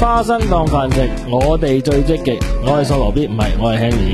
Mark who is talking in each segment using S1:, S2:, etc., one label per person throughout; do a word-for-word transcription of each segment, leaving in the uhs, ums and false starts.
S1: 花生當飯食，我哋最積極。我係索羅必，唔係我係 Henry。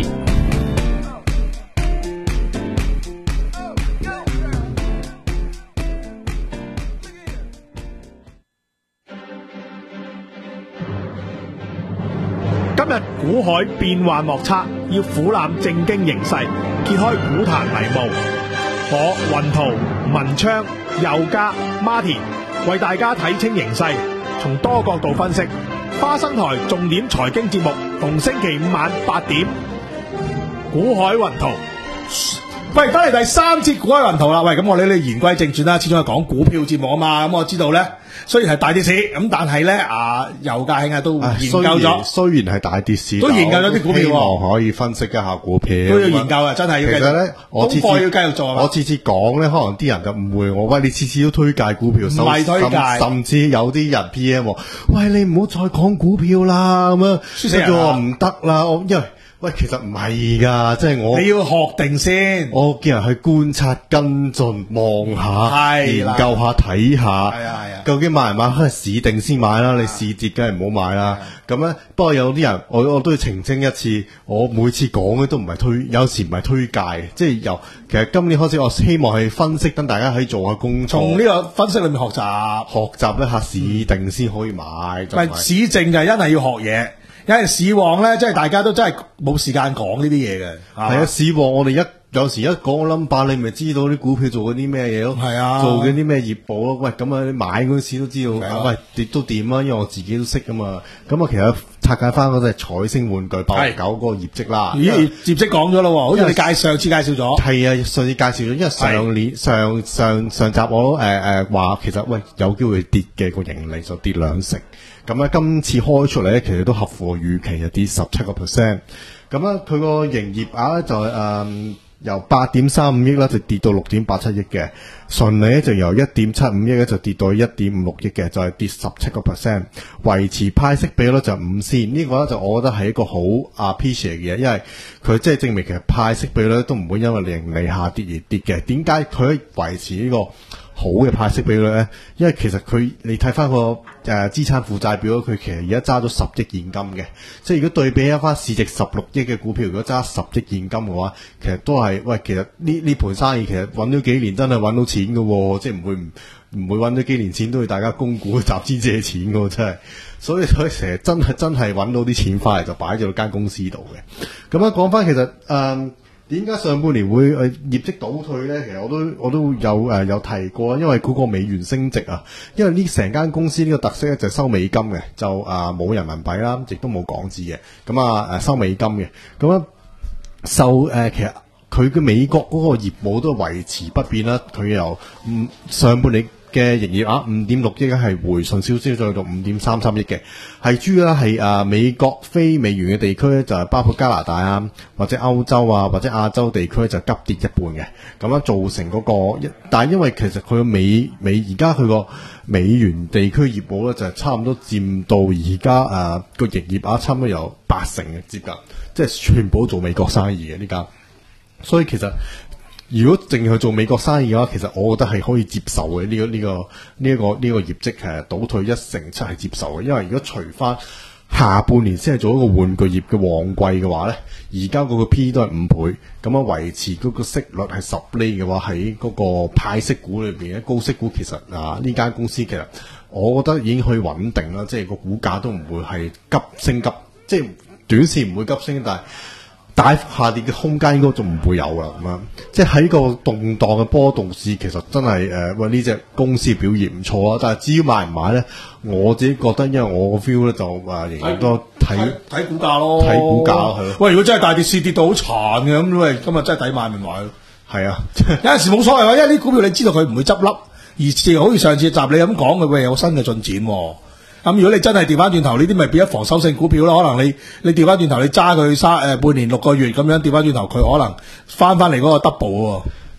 S2: 今日股海變幻莫測，要俯瞰正經形勢，揭開股壇迷霧。我雲圖、文昌、佑嘉、Martin 為大家睇清形勢，從多角度分析。花生台重點財經節目，逢星期五晚八點。股海雲圖。喂，翻嚟第三節股海雲圖啦。喂，咁我哋呢言歸正傳啦，始終係講股票節目啊嘛。咁我知道咧，雖然係大跌市，咁但係咧啊，油價興啊都研究咗。
S3: 雖然係大跌市，
S2: 都研究咗啲股票，
S3: 希望可以分析一下股票。
S2: 都要研究啊，真係要繼續。
S3: 其實咧，我次次
S2: 功課要繼續做。
S3: 我次次講咧，可能啲人就誤會我。喂，你次次都推介股票，
S2: 唔係推介，
S3: 甚，甚至有啲人 P M 我，喂，你唔好再講股票啦，咁樣，
S2: 輸死人啊！
S3: 我唔得啦，我因為。喂，其實唔係噶，即係我
S2: 你要學定先。
S3: 我叫人去觀察、跟進、望下、研究下、睇下。
S2: 係啊係啊。究
S3: 竟買唔買？係市定先買啦，你市跌梗係唔好買啦。咁咧，不過有啲人，我我都要澄清一次，我每次講嘅都唔係推，有時唔係推介，即係由其實今年開始，我希望係分析，等大家可以做下工作。
S2: 從呢個分析裏面學習，
S3: 學習一下市定先可以買。唔
S2: 係市靜就係因為要學嘢。因為市旺咧，即係大家都真係冇時間講呢啲嘢嘅。
S3: 係啊，市旺我哋一有時一講個 number，你咪知道啲股票做緊啲咩嘢咯。
S2: 係啊，
S3: 做緊啲咩業務咯。喂，咁啊，你買嗰時都知道。啊、喂，跌都點啊？因為我自己都識噶嘛。咁啊，其實拆解翻嗰隻彩星玩具八六九嗰個業績啦。
S2: 咦，業績講咗咯，好似你介上次介紹咗。係
S3: 啊，上次介紹咗，因為上年上上上集我誒誒話，其實喂有機會跌嘅個盈利就跌兩成。咁咧，今次開出嚟咧，其實都合乎預期，就跌十七個 percent。咁咧，佢個營業額咧就係、是、誒、嗯、由八點三五億啦，就跌到六點八七億嘅。純利咧就由一點七五億咧就跌到一點五六億嘅，就係、是、跌十七個 percent。維持派息比率就五仙，呢、這個咧就我覺得係一個好 appreciate 嘅嘢，因為佢即係證明其實派息比率都唔會因為盈利下跌而跌嘅。點解佢維持呢、這個好嘅派息比率咧？因為其實佢你睇翻個誒資產負債表，佢其實而家揸咗十億現金嘅，即係如果對比一翻市值十六億嘅股票，如果揸十億現金嘅話，其實都係喂，其實呢呢盤生意其實揾咗幾年真係揾到錢嘅喎，即係唔會唔唔會揾咗幾年錢都要大家供股集資借錢嘅喎，真係，所以所以成日真係真係揾到啲錢翻嚟就擺咗喺間公司度嘅。咁樣講翻其實誒。嗯點解上半年會誒、呃、業績倒退咧？其實我都我都有誒、呃、有提過，因為嗰個美元升值啊。因為呢成間公司呢個特色咧就係收美金嘅，就誒冇、呃、人民幣啦，亦都冇港紙嘅。咁啊誒收美金嘅，咁啊受誒、呃、其實佢嘅美國嗰個業務都維持不變啦。佢由嗯上半年嘅營業額五點六億係回順少少，再到五點三三億嘅，係主要係誒美國非美元嘅地區咧，就係包括加拿大啊，或者歐洲啊，或者亞洲地區就急跌一半嘅，咁樣造成嗰、嗰個，但係因為其實佢嘅美美而家佢個美元地區業務咧就係差唔多佔到而家誒個營業額差唔多有八成嘅接近，即係全部做美國生意嘅呢間，所以其實。如果淨係去做美國生意嘅話，其實我覺得係可以接受嘅。呢、這個呢、這個呢一、這個呢、這個業績係倒退一成七係接受嘅。因為如果除翻下半年先係做一個玩具業嘅旺季嘅話咧，而家嗰個 P 都係五倍，咁樣維持嗰個息率係十厘嘅話，喺嗰個派息股裏邊咧，高息股其實啊呢間公司其實我覺得已經可以穩定啦，即係個股價都唔會係急升急，即係短線唔會急升，但係。大下跌嘅空間應該就唔會有啦，咁樣即係喺個動盪嘅波動市，其實真係誒喂呢隻公司表現唔錯啊！但係至於買唔買咧，我自己覺得，因為我個 feel 咧就誒仍然都睇
S2: 睇股價咯，
S3: 睇股價係咯。
S2: 喂，如果真係大跌市跌到好殘嘅咁，喂，今日真係抵買咪買咯。
S3: 係啊，
S2: 有陣時冇所謂啊，因為啲股票你知道佢唔會執笠，而係好似上次集你咁講嘅，喂有新嘅進展。咁如果你真係調翻轉頭，呢啲咪變咗防守性股票咯？可能你你調翻轉頭，你揸佢三誒半年六個月咁樣調翻轉頭，佢可能翻翻嚟嗰個 double 喎。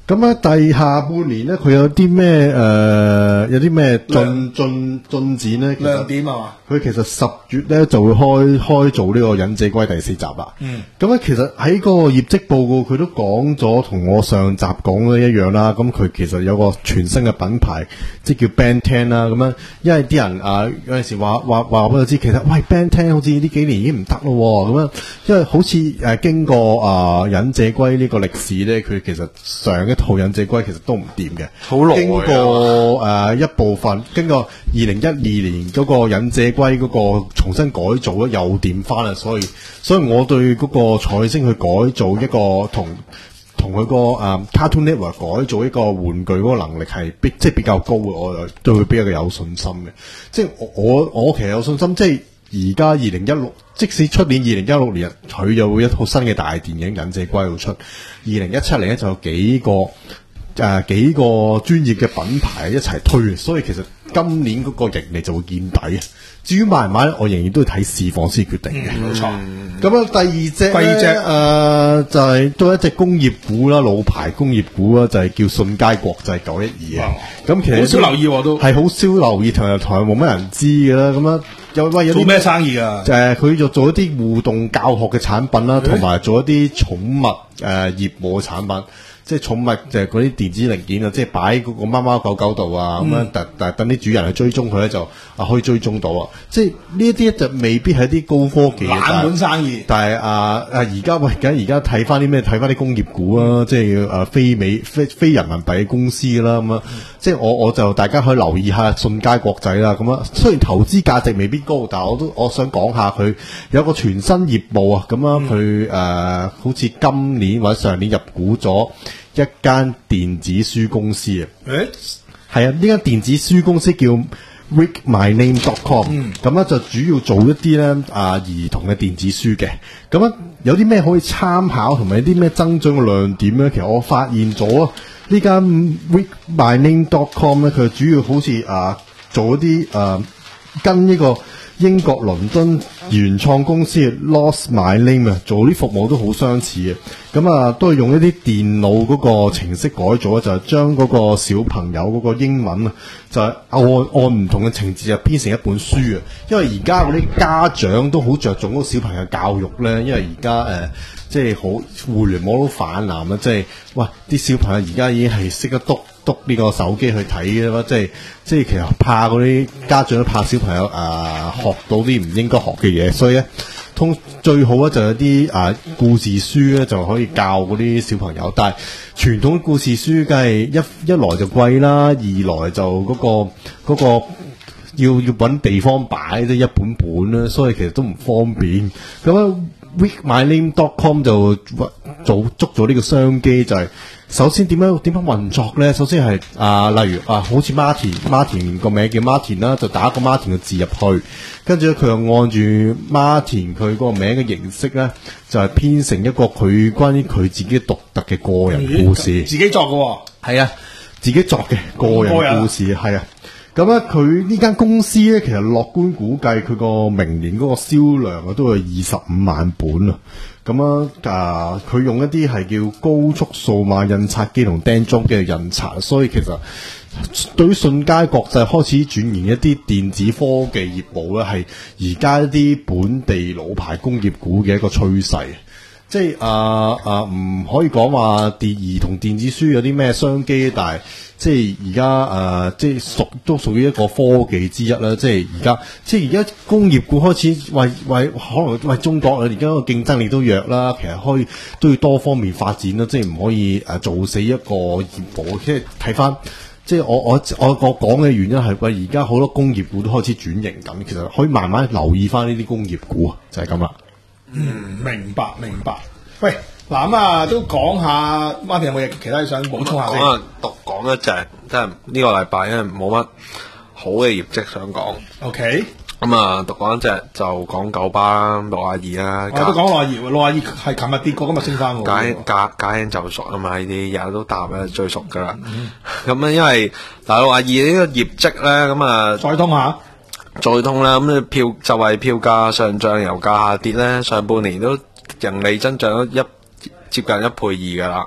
S3: 咁咧，第下半年咧，佢有啲咩誒，有啲咩進進進展咧？
S2: 亮點啊嘛！
S3: 佢其實十月咧就會開開做呢個忍者龜第四集啦。
S2: 嗯，
S3: 咁咧其實喺個業績報告佢都講咗，同我上集講嘅一樣啦。咁佢其實有個全新嘅品牌，即係叫 Ben Ten 啦。咁樣，因為啲人啊有陣時話話話俾我知，其實喂 Ben Ten 好似呢幾年已經唔得咯。咁樣，因為好似誒、啊、經過啊忍者龜呢個歷史咧，佢其實上一套忍者龜其實都唔掂嘅。
S4: 好耐啊！
S3: 經過誒、呃、一部分，經過二零一二年嗰個忍者龜嗰個重新改造咧，又掂翻啦，所以所以我對嗰個彩星去改造一個同同佢個誒 Cartoon Network 改造一個玩具嗰個能力係比即係比較高嘅，我對佢比較有信心嘅。即係我我我其實有信心，即係而家二零一六，即使出年二零一六年佢又會一套新嘅大電影忍者龜會出，二零一七年咧就有幾個。誒、呃、幾個專業嘅品牌一齊推，所以其實今年嗰個盈利就會見底啊！至於買唔買，我仍然都要睇市況先決定嘅。
S2: 冇錯。
S3: 咁啊，第二隻
S2: 第二隻
S3: 誒就係、是、都係一隻工業股啦，老牌工業股啦，就係、是、叫信佳國際九一二啊。咁其實
S2: 好少留意喎，都
S3: 係好少留意，同埋同埋冇乜人知嘅啦。咁樣有喂有
S2: 做咩生意㗎？
S3: 誒，佢就做一啲互動教學嘅產品啦，同埋做一啲寵物誒、呃、業務嘅產品。即係寵物就係嗰啲電子零件啊，即係擺嗰個貓貓狗狗度啊，咁樣但但等啲主人去追蹤佢咧，就啊可以追蹤到啊！即係呢一啲就未必係一啲高科技嘅
S2: 冷門生意。
S3: 但係啊啊而家喂，梗而家睇翻啲咩？睇翻啲工業股啊，即係誒非美非非人民幣嘅公司啦咁啊！即係我我就大家可以留意下信佳國際啦咁啊。雖然投資價值未必高，但係我都我想講下佢有個全新業務啊。咁啊佢誒好似今年或者上年入股咗一間電子書公司啊，誒，係啊，呢間電子書公司叫 read my name dot com，咁咧就主要做一啲咧啊兒童嘅電子書嘅，咁啊有啲咩可以參考，同埋有啲咩增長嘅亮點咧？其實我發現咗啊，呢間 read my name dot com 咧，佢主要好似啊做一啲啊跟呢個英國倫敦原創公司 Lost My Name 啊，做啲服務都好相似嘅。咁啊，都係用一啲電腦嗰個程式改造，就係將嗰個小朋友嗰個英文啊，就係按按唔同嘅情節就編成一本書啊。因為而家嗰啲家長都好着重嗰個小朋友教育咧，因為而家誒即係好互聯網都泛濫啦，即係哇啲小朋友而家已經係識得篤篤呢個手機去睇嘅啦，即係即係其實怕嗰啲家長都怕小朋友誒、呃、學到啲唔應該學嘅嘢，所以咧通最好咧就有啲誒、呃、故事書咧就可以教嗰啲小朋友，但係傳統故事書梗係一一來就貴啦，二來就嗰、嗰個嗰、嗰個要要揾地方擺即係一本本啦，所以其實都唔方便。咁樣 read my name dot com 就做捉咗呢個商機，就係、是。首先點樣點樣運作咧？首先係啊，例如啊，好似 Martin，Martin 個名叫 Martin 啦，就打個 Martin 嘅字入去，跟住咧佢又按住 Martin 佢嗰個名嘅形式咧，就係、是、編成一個佢關於佢自己獨特嘅個人故事，
S2: 自己作嘅喎，
S3: 係啊，自己作嘅個人故事係啊。咁咧，佢呢間公司咧，其實樂觀估計佢個明年嗰個銷量啊，都係二十五萬本啊。咁啊，啊，佢用一啲係叫高速數碼印刷機同釘裝機嘅印刷，所以其實對於信佳國際開始轉型一啲電子科技業務咧，係而家一啲本地老牌工業股嘅一個趨勢。即係啊啊，唔可以講話電兒童電子書有啲咩商機，但係即係而家誒，即係屬都屬於一個科技之一啦。即係而家，即係而家工業股開始為為可能為中國而家個競爭力都弱啦。其實可以都要多方面發展啦，即係唔可以誒做死一個業務。即係睇翻，即係我我我我講嘅原因係喂，而家好多工業股都開始轉型緊，其實可以慢慢留意翻呢啲工業股啊，就係咁啦。
S2: 嗯，明白明白。喂，嗱咁啊，都講下 Martin 有冇嘢其他想補充下先？
S4: 講啊，獨講一隻，即係呢個禮拜因為冇乜好嘅業績想講。
S2: OK。
S4: 咁啊，獨講一隻就講九巴啦，六廿二啦。
S2: 我都講六廿二，六廿二係琴日跌過，今日升翻喎。
S4: 家家家興就熟啊嘛，呢啲日日都答咧，最熟噶啦。咁啊、嗯，因為嗱六廿二呢個業績咧，咁啊，
S2: 再通下。
S4: 再通啦，咁票就係票價上漲，油價下跌咧，上半年都盈利增長咗一接近一倍二噶啦，咁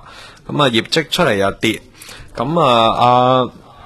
S4: 咁啊業績出嚟又跌，咁啊啊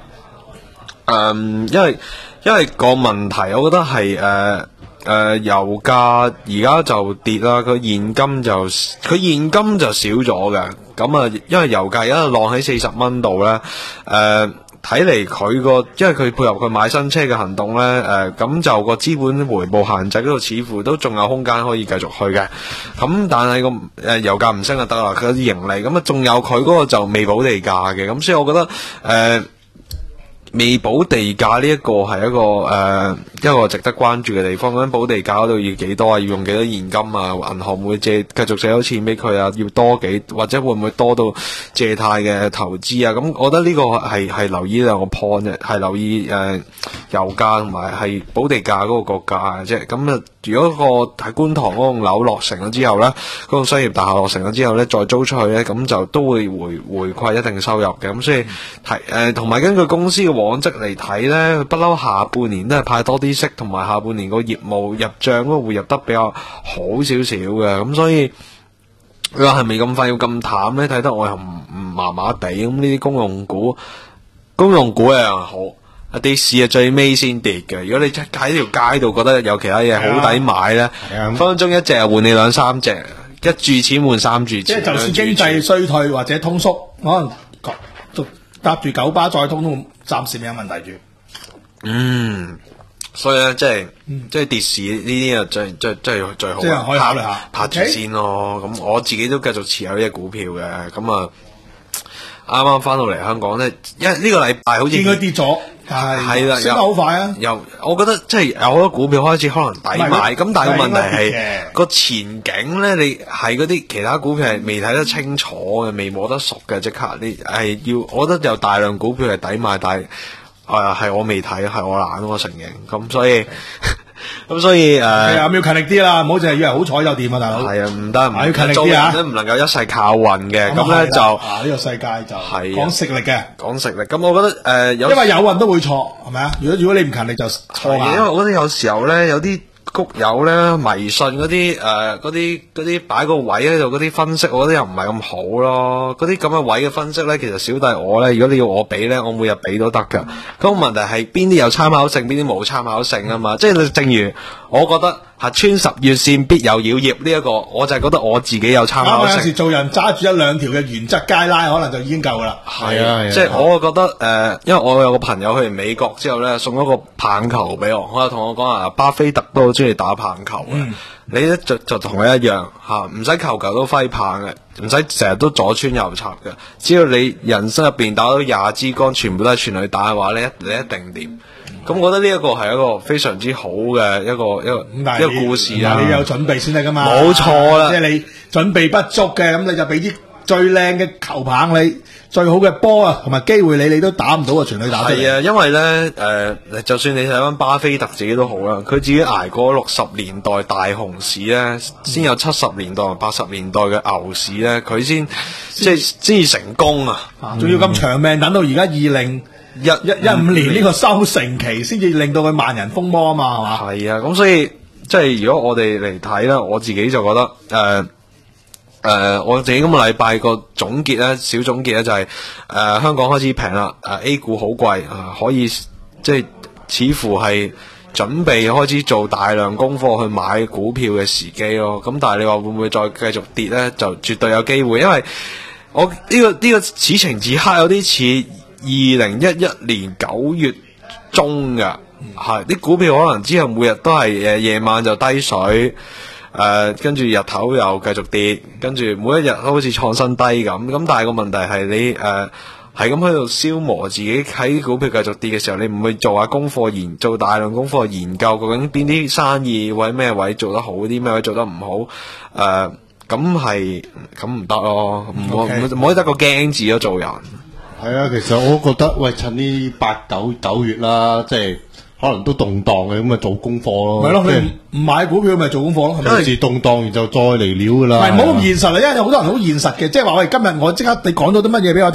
S4: 誒，因為因為個問題，我覺得係誒。呃誒、呃，油價而家就跌啦，佢現金就佢現金就少咗嘅，咁啊，因為油價而家浪喺四十蚊度咧，誒，睇嚟佢個，因為佢配合佢買新車嘅行動咧，誒、呃，咁就個資本回報限制嗰度似乎都仲有空間可以繼續去嘅，咁但係個誒油價唔升就得啦，佢啲盈利，咁啊仲有佢嗰個就未補地價嘅，咁所以我覺得誒。呃未補地價呢一個係一個誒、呃、一個值得關注嘅地方。咁補地價嗰度要幾多啊？要用幾多現金啊？銀行會借繼續借到錢俾佢啊？要多幾或者會唔會多到借貸嘅投資啊？咁我覺得呢個係係留意兩個 point 嘅，係留意誒、呃、油價同埋係補地價嗰個國價嘅啫。咁啊，如果個喺觀塘嗰棟樓落成咗之後咧，嗰棟商業大廈落成咗之後咧，再租出去咧，咁就都會回回饋一定收入嘅。咁所以係誒同埋根據公司嘅往績嚟睇咧，不嬲下半年都係派多啲息，同埋下半年個業務入帳嗰個會入得比較好少少嘅，咁所以佢話係咪咁快要咁淡咧？睇得我又唔唔麻麻地，咁呢啲公用股，公用股又好，一啲市啊最尾先跌嘅。如果你喺條街度覺得有其他嘢好抵買咧，分分鐘一隻換你兩三隻，一注錢換三注錢。
S5: 即係就算經濟衰退或者通縮，可能搭住九巴再通都暫時未有問題住。
S4: 嗯，所以咧，即係、嗯、即係跌市呢啲啊，最最最最好，
S5: 即係可以考慮下
S4: 拍住先咯。咁、okay? 我自己都繼續持有呢隻股票嘅。咁啊，啱啱翻到嚟香港咧，因為呢個禮拜好似
S5: 應該跌咗，係係啦，升得好快啊！
S4: 又我覺得即係有好多股票開始可能抵買，咁但係個問題係個前景咧，你係嗰啲其他股票係未睇得清楚嘅，未摸得熟嘅，即刻你係要，我覺得有大量股票係抵買，但係誒係我未睇，係我懶，我承認。咁所以咁所以誒，
S5: 係啊，要勤力啲啦，唔好淨係以為好彩就掂啊，大佬。係
S4: 啊，唔得，唔
S5: 要勤力啲啊，
S4: 都唔能夠一世靠運嘅。咁咧就
S5: 啊，呢個世界就係講實力嘅，
S4: 講實力。咁我覺得誒，有
S5: 因為有運都會錯，係咪啊？如果如果你唔勤力就錯啊。
S4: 因為我覺得有時候咧，有啲谷友咧迷信嗰啲誒嗰啲嗰啲擺個位喺度嗰啲分析，我覺得又唔係咁好咯。嗰啲咁嘅位嘅分析咧，其實小弟我咧，如果你要我俾咧，我每日俾都得㗎。咁個問題係邊啲有參考性，邊啲冇參考性啊嘛。即係正如我覺得係穿十月線必有妖孽呢一個，我就係覺得我自己有參考性。
S5: 有時做人揸住一兩條嘅原則街拉，可能就已經夠噶啦。
S4: 係啊，即係我覺得誒、呃，因為我有個朋友去完美國之後咧，送咗個棒球俾我，我又同我講啊，巴菲特都好中意打棒球嘅、嗯，你咧就就同佢一樣吓，唔使球球都揮棒嘅，唔使成日都左穿右插嘅，只要你人生入邊打到廿支杆，全部都係全壘打嘅話，你一你一定掂。咁我覺得呢一個係一個非常之好嘅一個一個一個故事啊！
S5: 你有準備先得噶嘛？
S4: 冇錯啦，
S5: 即係你準備不足嘅，咁你就俾啲最靚嘅球棒你，最好嘅波啊，同埋機會你，你都打唔到啊！全壘打出嚟。係啊，
S4: 因為咧誒、呃，就算你睇翻巴菲特自己都好啦，佢自己捱過六十年代大熊市咧，先、嗯、有七十年代同八十年代嘅牛市咧，佢先即係先至成功啊！
S5: 仲、嗯、要咁長命，等到而家二零。一一一五年呢個收成期先至令到佢萬人瘋魔啊嘛，係嘛？
S4: 係啊，咁所以即係如果我哋嚟睇咧，我自己就覺得誒誒、呃呃，我自己今個禮拜個總結咧，小總結咧就係、是、誒、呃、香港開始平啦，誒 A 股好貴啊，可以即係似乎係準備開始做大量功課去買股票嘅時機咯。咁但係你話會唔會再繼續跌咧？就絕對有機會，因為我呢、這個呢、這個此情此刻有啲似二零一一年九月中嘅，係啲股票可能之後每日都係誒夜晚就低水，誒、呃、跟住日頭又繼續跌，跟住每一日都好似創新低咁。咁但係個問題係你誒係咁喺度消磨自己，喺股票繼續跌嘅時候，你唔會做下功課研，做大量功課研究究竟邊啲生意或者咩位做得好啲，咩位做得唔好，誒咁係咁唔得咯，唔好唔可以得個驚字咯，做人。
S3: 係啊，其實我覺得喂，趁呢八九九月啦，即係可能都動盪嘅，咁咪做功課咯。
S5: 係咯，你唔買股票咪做功課咯，係咪？
S3: 有時動盪完就再嚟料噶啦。
S5: 唔係，唔好咁現實啦，因為有好多人好現實嘅，即係話喂，今日我即刻你講到啲乜嘢俾我聽，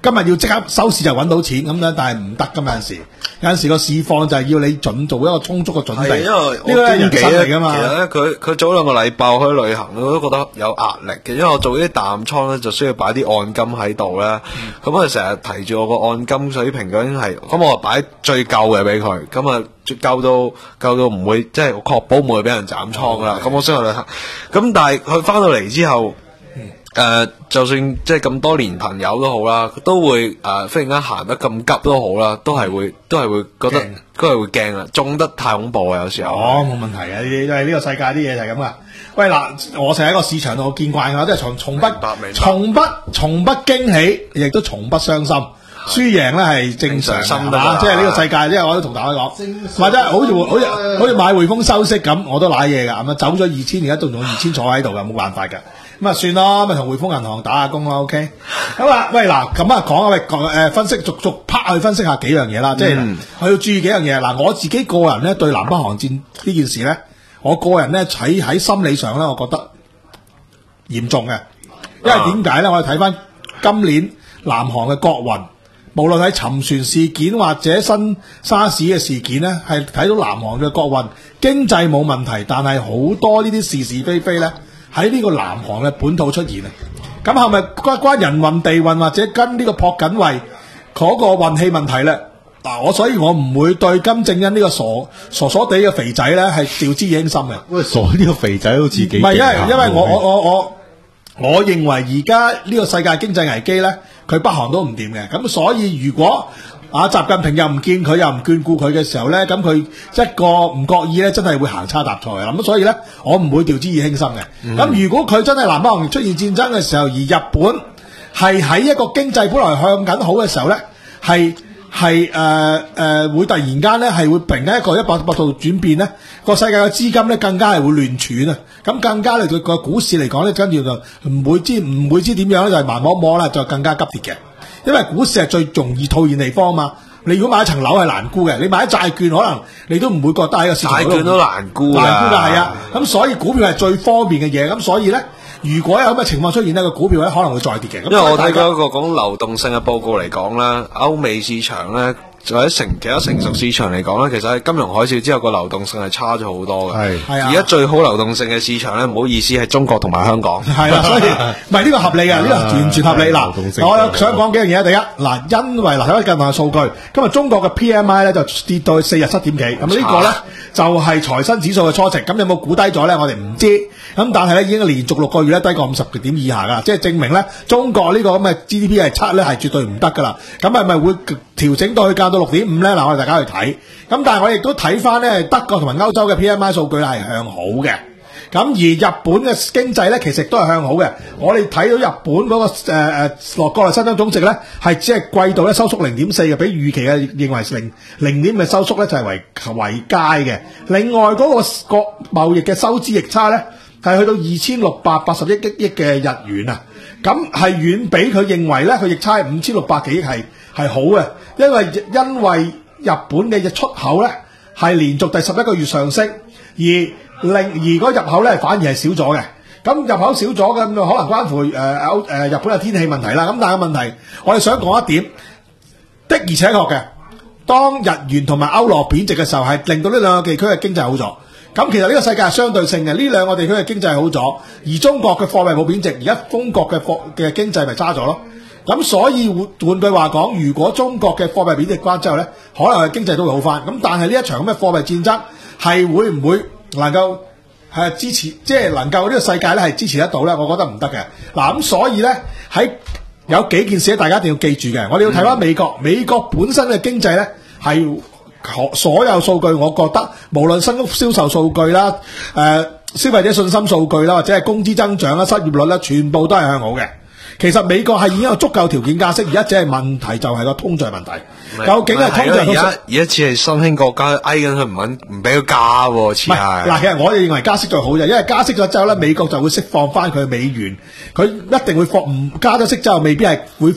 S5: 今日要即刻收市就揾到錢咁樣，但係唔得，咁有陣時有陣時個市況就係要你準做一個充足嘅準備，
S4: 係因為我
S5: 呢個係人生嚟㗎
S4: 其
S5: 嘛。
S4: 實咧，佢佢早兩個禮拜去旅行，我都覺得有壓力嘅，因為我做啲淡倉咧，就需要擺啲按金喺度咧。咁佢成日提住我個按金水平究竟係，咁我擺最夠嘅俾佢，咁啊夠到夠到唔會即係確保唔會俾人斬倉噶啦。咁我先去旅行，咁但係佢翻到嚟之後。誒、呃，就算即係咁多年朋友都好啦，都會誒、呃、忽然間行得咁急都好啦，都係會都係會覺得都係會驚啊，中得太恐怖啊，有時候。
S5: 哦，冇問題嘅，因為呢個世界啲嘢就係咁噶。喂嗱，我成日喺個市場度見慣㗎，即係從從不從不從不驚喜，亦都從不傷心。輸贏咧係正常嘅，即係呢個世界，即係我都同大家講，或者好似好似好似買匯豐收息咁，我都賴嘢㗎，咁啊走咗二千，而家仲用二千坐喺度㗎，冇辦法㗎。咁啊算咯，咪同匯豐銀行打下工咯 ，OK。咁啊，喂嗱，咁啊講啊，喂誒分析逐逐 part 去分析下幾樣嘢啦，即係我要注意幾樣嘢。嗱，我自己個人咧對南北韓戰呢件事咧，我個人咧喺喺心理上咧，我覺得嚴重嘅，因為點解咧？我哋睇翻今年南韓嘅國運，無論喺沉船事件或者新沙士嘅事件咧，係睇到南韓嘅國運經濟冇問題，但係好多呢啲是是非非咧。喺呢個南韓嘅本土出現啊，咁係咪關關人運地運或者跟呢個朴槿惠嗰個運氣問題咧？嗱，我所以我唔會對金正恩呢個傻傻傻地嘅肥仔咧係掉之輕心嘅。
S3: 喂，傻呢個肥仔都自己唔
S5: 係，因為因為我我我我我認為而家呢個世界經濟危機咧，佢北韓都唔掂嘅，咁所以如果啊！習近平又唔見佢，又唔眷顧佢嘅時候咧，咁佢一個唔覺意咧，真係會行差踏錯嘅。咁所以咧，我唔會掉之以輕心嘅。咁、嗯、如果佢真係南北韓出現戰爭嘅時候，而日本係喺一個經濟本來向緊好嘅時候咧，係係誒誒會突然間咧係會突然間一個一百八十度轉變咧，個世界嘅資金咧更加係會亂竄啊！咁更加嚟對個股市嚟講咧，跟住就唔會知唔會知點樣咧，就係慢摸摸啦，就更加急跌嘅。因為股市係最容易套現地方嘛，你如果買一層樓係難沽嘅，你買一債券可能你都唔會覺得喺個市場
S4: 債券都難沽㗎，
S5: 難沽㗎係啊，咁所以股票係最方便嘅嘢，咁所以咧，如果有咁嘅情況出現呢，個股票咧可能會再跌嘅。
S4: 因為我睇過一個講流動性嘅報告嚟講咧，歐美市場咧。或者成其他成熟市場嚟講咧，其實喺金融海嘯之後個流動性係差咗好多嘅。係，而家最好流動性嘅市場咧，唔好意思係中國同埋香港。係啊，所以唔係呢個合理嘅，呢、呢個完全合理。嗱，我有想講幾樣嘢。第一，嗱，因為嗱睇翻近排嘅數據，今日中國嘅 P M I 咧就跌到四十七點幾，咁呢個咧就係財新指數嘅初值。咁有冇估低咗咧？我哋唔知。咁但係咧已經連續六個月咧低過五十點以下㗎，即係證明咧中國呢個咁嘅 G D P 係七咧係絕對唔得㗎啦。咁係咪會調整到去降到六點五咧？嗱，我哋大家去睇。咁但係我亦都睇翻咧德國同埋歐洲嘅 P M I 數據咧係向好嘅。咁而日本嘅經濟咧其實都係向好嘅。我哋睇到日本嗰、那個誒誒落國內生產總值咧係只係季度咧收縮零點四嘅，比預期嘅認為零零點嘅收縮咧就係、是、為為佳嘅。另外嗰、那個國貿易嘅收支逆差咧係去到二千六百八十億億嘅日元啊，咁係遠比佢認為咧佢逆差五千六百幾億係係好嘅，因為因為日本嘅出口咧係連續第十一個月上升，而令而嗰入口咧反而係少咗嘅，咁入口少咗嘅咁可能關乎誒歐誒日本嘅天氣問題啦。咁但係個問題，我哋想講一點的而且確嘅，當日元同埋歐羅貶值嘅時候，係令到呢兩個地區嘅經濟好咗。咁其實呢個世界係相對性嘅，呢兩個地區嘅經濟好咗，而中國嘅貨幣冇貶值，而家中國嘅貨嘅經濟咪差咗咯。咁所以換換句話講，如果中國嘅貨幣貶值關之後咧，可能係經濟都會好翻。咁但係呢一場咁嘅貨幣戰爭係會唔會能夠係支持，即係能夠呢個世界咧係支持得到咧？我覺得唔得嘅。嗱咁所以咧喺有幾件事咧，大家一定要記住嘅。我哋要睇翻美國，美國本身嘅經濟咧係。所有數據，我覺得無論新屋銷售數據啦、誒、呃、消費者信心數據啦，或者係工資增長啦、失業率啦，全部都係向好嘅。其實美國係已經有足夠條件加息，而家只係問題就係個通脹問題。究竟係通脹？而家而家似係新興國家挨緊佢唔肯唔俾佢加喎，似係。
S5: 嗱，其實我哋認為加息最好嘅，因為加息咗之後咧，美國就會釋放翻佢美元，佢一定會放唔加咗息之後，未必係會恢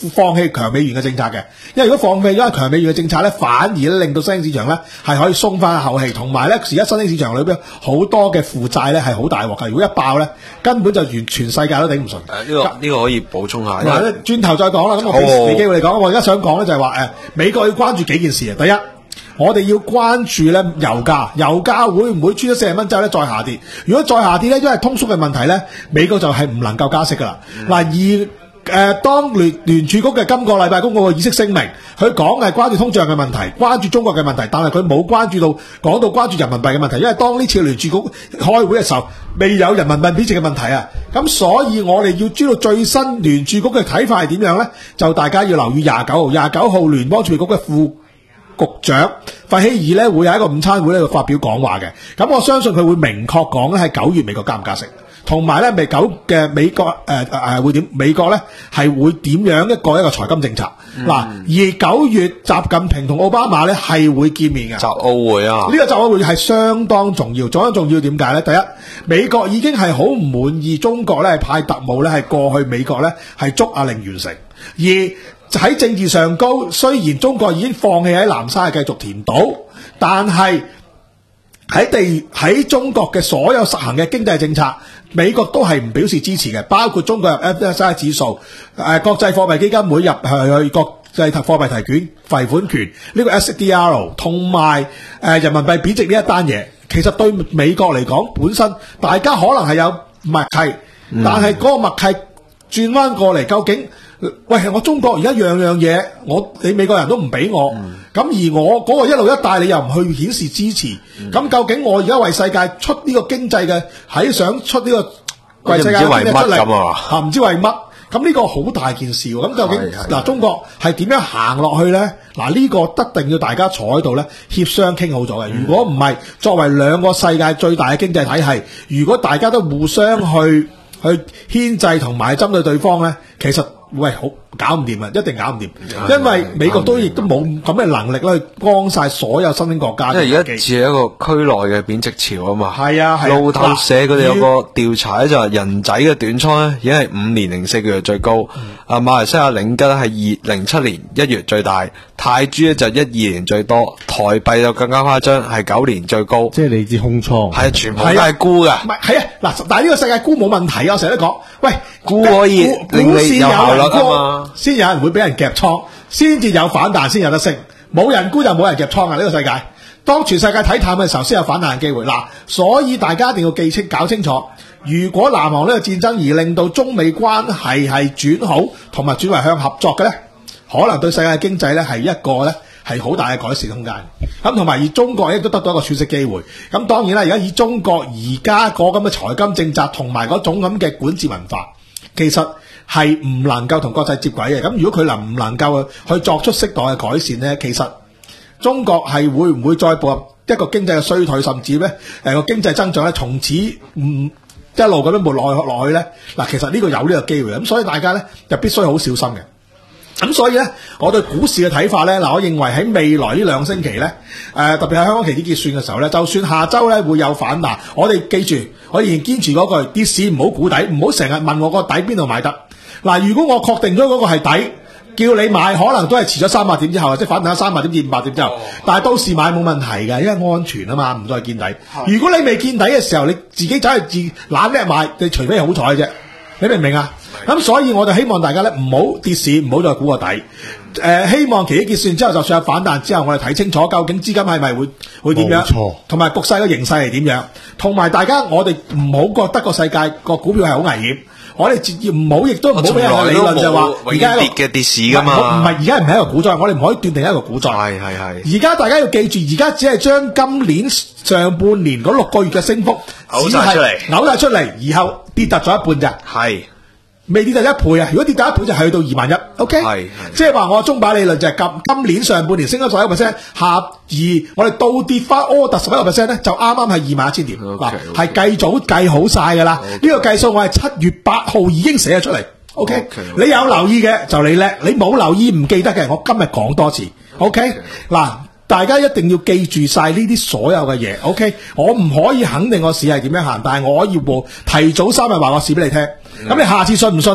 S5: 放棄強美元嘅政策嘅，因為如果放棄咗強美元嘅政策咧，反而咧令到新興市場咧係可以鬆翻一口氣，同埋咧而家新興市場裏邊好多嘅負債咧係好大鑊嘅，如果一爆咧根本就完全世界都頂唔順。
S4: 誒呢個呢個可以補充下。
S5: 嗱咧轉頭再講啦，咁我俾俾機會你講，我而家想講咧就係話誒美國要關注幾件事啊，第一。我哋要關注咧油價，油價會唔會穿咗四十蚊之後咧再下跌？如果再下跌咧，因為通縮嘅問題咧，美國就係唔能夠加息噶啦。嗱、嗯，而誒、呃、當聯聯儲局嘅今個禮拜公告嘅議息聲明，佢講係關注通脹嘅問題，關注中國嘅問題，但係佢冇關注到講到關注人民幣嘅問題，因為當呢次聯儲局開會嘅時候，未有人民幣貶值嘅問題啊。咁所以我哋要知道最新聯儲局嘅睇法係點樣咧？就大家要留意廿九號，廿九號聯邦儲備局嘅副局長費希爾咧會有一個午餐會咧發表講話嘅，咁我相信佢會明確講咧係九月美國加唔加息，同埋咧未九嘅美國誒誒、呃、會點？美國咧係會點樣一個一個財金政策嗱、嗯？而九月習近平同奧巴馬咧係會見面嘅，
S4: 習奧會啊，
S5: 呢、這個習奧會係相當重要，相當重要點解咧？第一，美國已經係好唔滿意中國咧派特務咧係過去美國咧係捉阿令完成，而喺政治上高，雖然中國已經放棄喺南沙繼續填島，但係喺地喺中國嘅所有實行嘅經濟政策，美國都係唔表示支持嘅，包括中國入 F S I 指數，誒、呃、國際貨幣基金會入去去國際貨幣提權罰款權呢、這個 S D R 同埋誒人民幣貶值呢一單嘢，其實對美國嚟講，本身大家可能係有默契，嗯、但係嗰個默契轉翻過嚟，究竟？喂，我中國而家樣樣嘢，我你美國人都唔俾我，咁、嗯、而我嗰個一路一帶，你又唔去顯示支持，咁、嗯、究竟我而家為世界出呢個經濟嘅，喺想出呢個為世界經濟出嚟啊？唔知為乜？咁呢個好大件事喎。咁究竟嗱，中國係點樣行落去咧？嗱，呢個一定要大家坐喺度咧協商傾好咗嘅。如果唔係，作為兩個世界最大嘅經濟體系，如果大家都互相去去牽制同埋針對對方咧，其實喂，好搞唔掂啊！一定搞唔掂，因為美國都亦都冇咁嘅能力咧，去幫晒所有新興國家。
S4: 因為而家似係一個區內嘅貶值潮啊嘛。
S5: 係啊，
S4: 路透社佢哋有個調查咧，就係人仔嘅短倉咧，已經係五年零四個月最高。啊、嗯，馬來西亞領吉咧係二零七年一月最大，泰銖咧就一二年最多，台幣就更加誇張，係九年最高。
S3: 即係你知空倉
S4: 係全部都係沽㗎。
S5: 唔係係啊，嗱，但係呢個世界沽冇問題啊！我成日都講，喂，
S4: 沽可以令你有效率啊嘛。
S5: 先有人會俾人夾倉，先至有反彈，先有得升。冇人沽就冇人夾倉啊！呢個世界，當全世界睇淡嘅時候，先有反彈嘅機會。嗱，所以大家一定要記清、搞清楚。如果南韓呢個戰爭而令到中美關係係轉好，同埋轉為向合作嘅咧，可能對世界經濟咧係一個咧係好大嘅改善空間。咁同埋而中國亦都得到一個喘息機會。咁當然啦，而家以中國而家嗰咁嘅財金政策同埋嗰種咁嘅管治文化，其實係唔能夠同國際接軌嘅。咁如果佢能唔能夠去作出適當嘅改善呢？其實中國係會唔會再步入一個經濟嘅衰退，甚至咧誒個經濟增長咧從此唔一路咁樣沒落去落去咧？嗱，其實呢個有呢個機會，咁所以大家咧就必須好小心嘅。咁所以咧，我對股市嘅睇法咧，嗱，我認為喺未來呢兩星期咧，誒、呃、特別係香港期指結算嘅時候咧，就算下週咧會有反彈，我哋記住，我仍然堅持嗰句，跌市唔好估底，唔好成日問我個底邊度買得。嗱，如果我確定咗嗰個係底，叫你買，可能都係遲咗三百點之後，即係反彈三百點至五百點之後，但係到時買冇問題嘅，因為安全啊嘛，唔再見底。如果你未見底嘅時候，你自己走去自懶叻買，你除非係好彩啫，你明唔明啊？咁所以我就希望大家咧唔好跌市，唔好再估個底。誒、呃，希望期指結算之後，就算有反彈之後，我哋睇清楚究竟資金係咪會會點樣，同埋局勢嘅形勢係點樣，同埋大家我哋唔好覺得個世界個股票係好危險。我哋唔好，亦都唔好俾人嘅理論就話而家
S4: 跌嘅跌市噶嘛。
S5: 唔係而家唔係一個股災，我哋唔可以斷定一個股災。
S4: 係係係。
S5: 而家大家要記住，而家只係將今年上半年嗰六個月嘅升幅
S4: 嘔晒出嚟，
S5: 嘔晒出嚟，然後跌突咗一半咋。
S4: 係。
S5: 未跌到一倍啊！如果跌到一倍就係去到二萬一，OK？係，即係話我中擺理論就係今今年上半年升咗十一個 percent，下二我哋倒跌翻柯特十一個 percent 咧，就啱啱係二萬一千點。嗱，係計早計好晒噶啦，呢個計數我係七月八號已經寫咗出嚟。OK，, okay, okay. 你有留意嘅就你叻，你冇留意唔記得嘅，我今日講多次。OK，嗱。Okay? 大家一定要記住晒呢啲所有嘅嘢 ，OK？我唔可以肯定個市係點樣行，但係我可以提早三日話個市俾你聽。咁、嗯、你下次信唔信呢？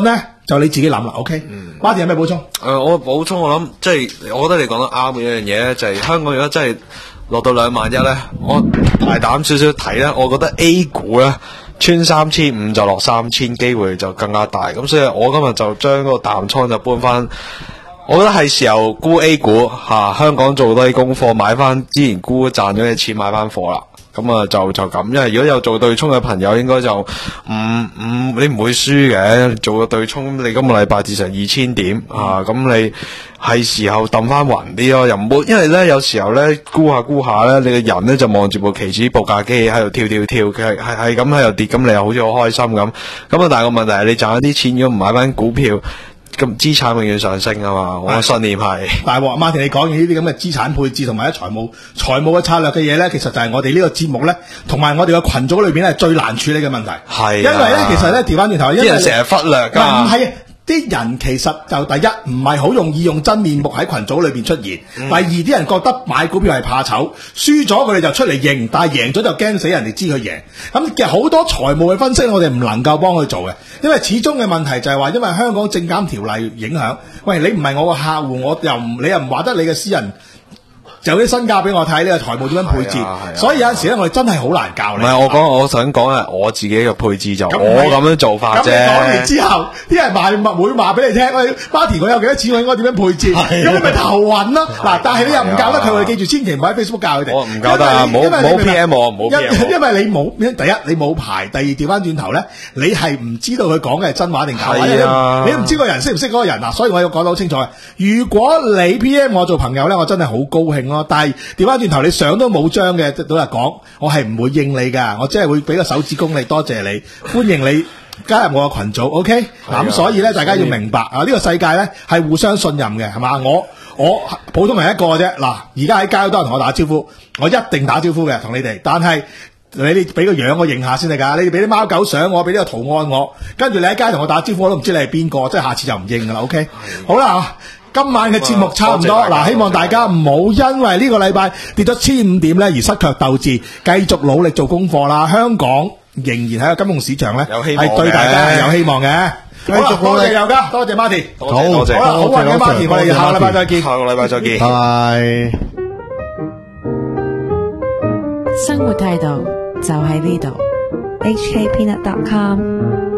S5: 就你自己諗啦。OK，馬田有咩補充？
S4: 誒、呃，我補充我諗，即係我覺得你講得啱嘅一樣嘢咧，就係、是、香港如果真係落到兩萬一咧，我大膽少少睇咧，我覺得 A 股咧穿三千五就落三千，機會就更加大。咁所以我今日就將嗰個淡倉就搬翻。我覺得係時候沽 A 股吓、啊，香港做多啲功課，買翻之前沽賺咗嘅錢買翻貨啦。咁啊就就咁，因為如果有做對沖嘅朋友，應該就唔唔你唔會輸嘅。做個對沖，你今個禮拜至成二千點啊，咁你係時候抌翻暈啲咯，又唔會，因為咧有時候咧沽下沽下咧，你個人咧就望住部期指報價機喺度跳跳跳，佢係係係咁喺度跌，咁你又好似好開心咁。咁啊，但係個問題係你賺咗啲錢，如果唔買翻股票。咁資產永遠上升啊嘛，我嘅信念係
S5: 大鑊。馬田你講完呢啲咁嘅資產配置同埋啲財務財務嘅策略嘅嘢咧，其實就係我哋呢個節目咧，同埋我哋嘅群組裏邊咧最難處理嘅問題。係，因為咧其實咧調翻轉頭，啲
S4: 人成日忽略㗎。
S5: 唔係。啲人其實就第一唔係好容易用真面目喺群組裏邊出現，嗯、第二啲人覺得買股票係怕醜，輸咗佢哋就出嚟認，但係贏咗就驚死人哋知佢贏。咁其實好多財務嘅分析我哋唔能夠幫佢做嘅，因為始終嘅問題就係話，因為香港證監條例影響，喂，你唔係我個客戶，我又唔你又唔話得你嘅私人。就啲身價俾我睇，呢個財務點樣配置，啊啊、所以有陣時咧，我哋真係好難教你。唔係我講，我想講係我自己嘅配置就我咁樣做法啫。咁講完之後，啲人賣會話俾你聽，喂，Martin 我有幾多錢，我應該點樣配置？咁你咪頭暈咯。嗱，但係你又唔教得佢，記住千祈唔好喺 Facebook 教佢哋。我唔教得啊，冇冇 P M 我，冇 P M。因為你冇，第一你冇牌，第二調翻轉頭咧，你係唔知道佢講嘅係真話定假話。啊、你唔知個人識唔識嗰個人嗱，所以我要講得好清楚。如果你 P M 我做朋友咧，我真係好高興咯。但係調翻轉頭，你相都冇張嘅，老實講，我係唔會應你噶，我只係會俾個手指公你，多謝你，歡迎你加入我嘅群組 ，OK？咁、啊、所以咧，大家要明白啊，呢、這個世界咧係互相信任嘅，係嘛？我我普通人一個啫，嗱，而家喺街都多人同我打招呼，我一定打招呼嘅，同你哋。但係你哋俾個樣我認下先得噶，你哋俾啲貓狗相我，俾呢個圖案我，跟住你喺街同我打招呼，我都唔知你係邊個，即係下次就唔認噶啦 ，OK？好啦。今晚嘅節目差唔多，嗱，希望大家唔好因為呢個禮拜跌咗千五點咧而失卻鬥志，繼續努力做功課啦。香港仍然喺個金融市場咧係對大家係有希望嘅。繼續多謝尤家，多謝 Martin，好，多謝，好啦，好運嘅 Martin，我哋下個禮拜再見，下個禮拜再見，拜拜。生活態度就喺呢度 ，H K Peanut dot com。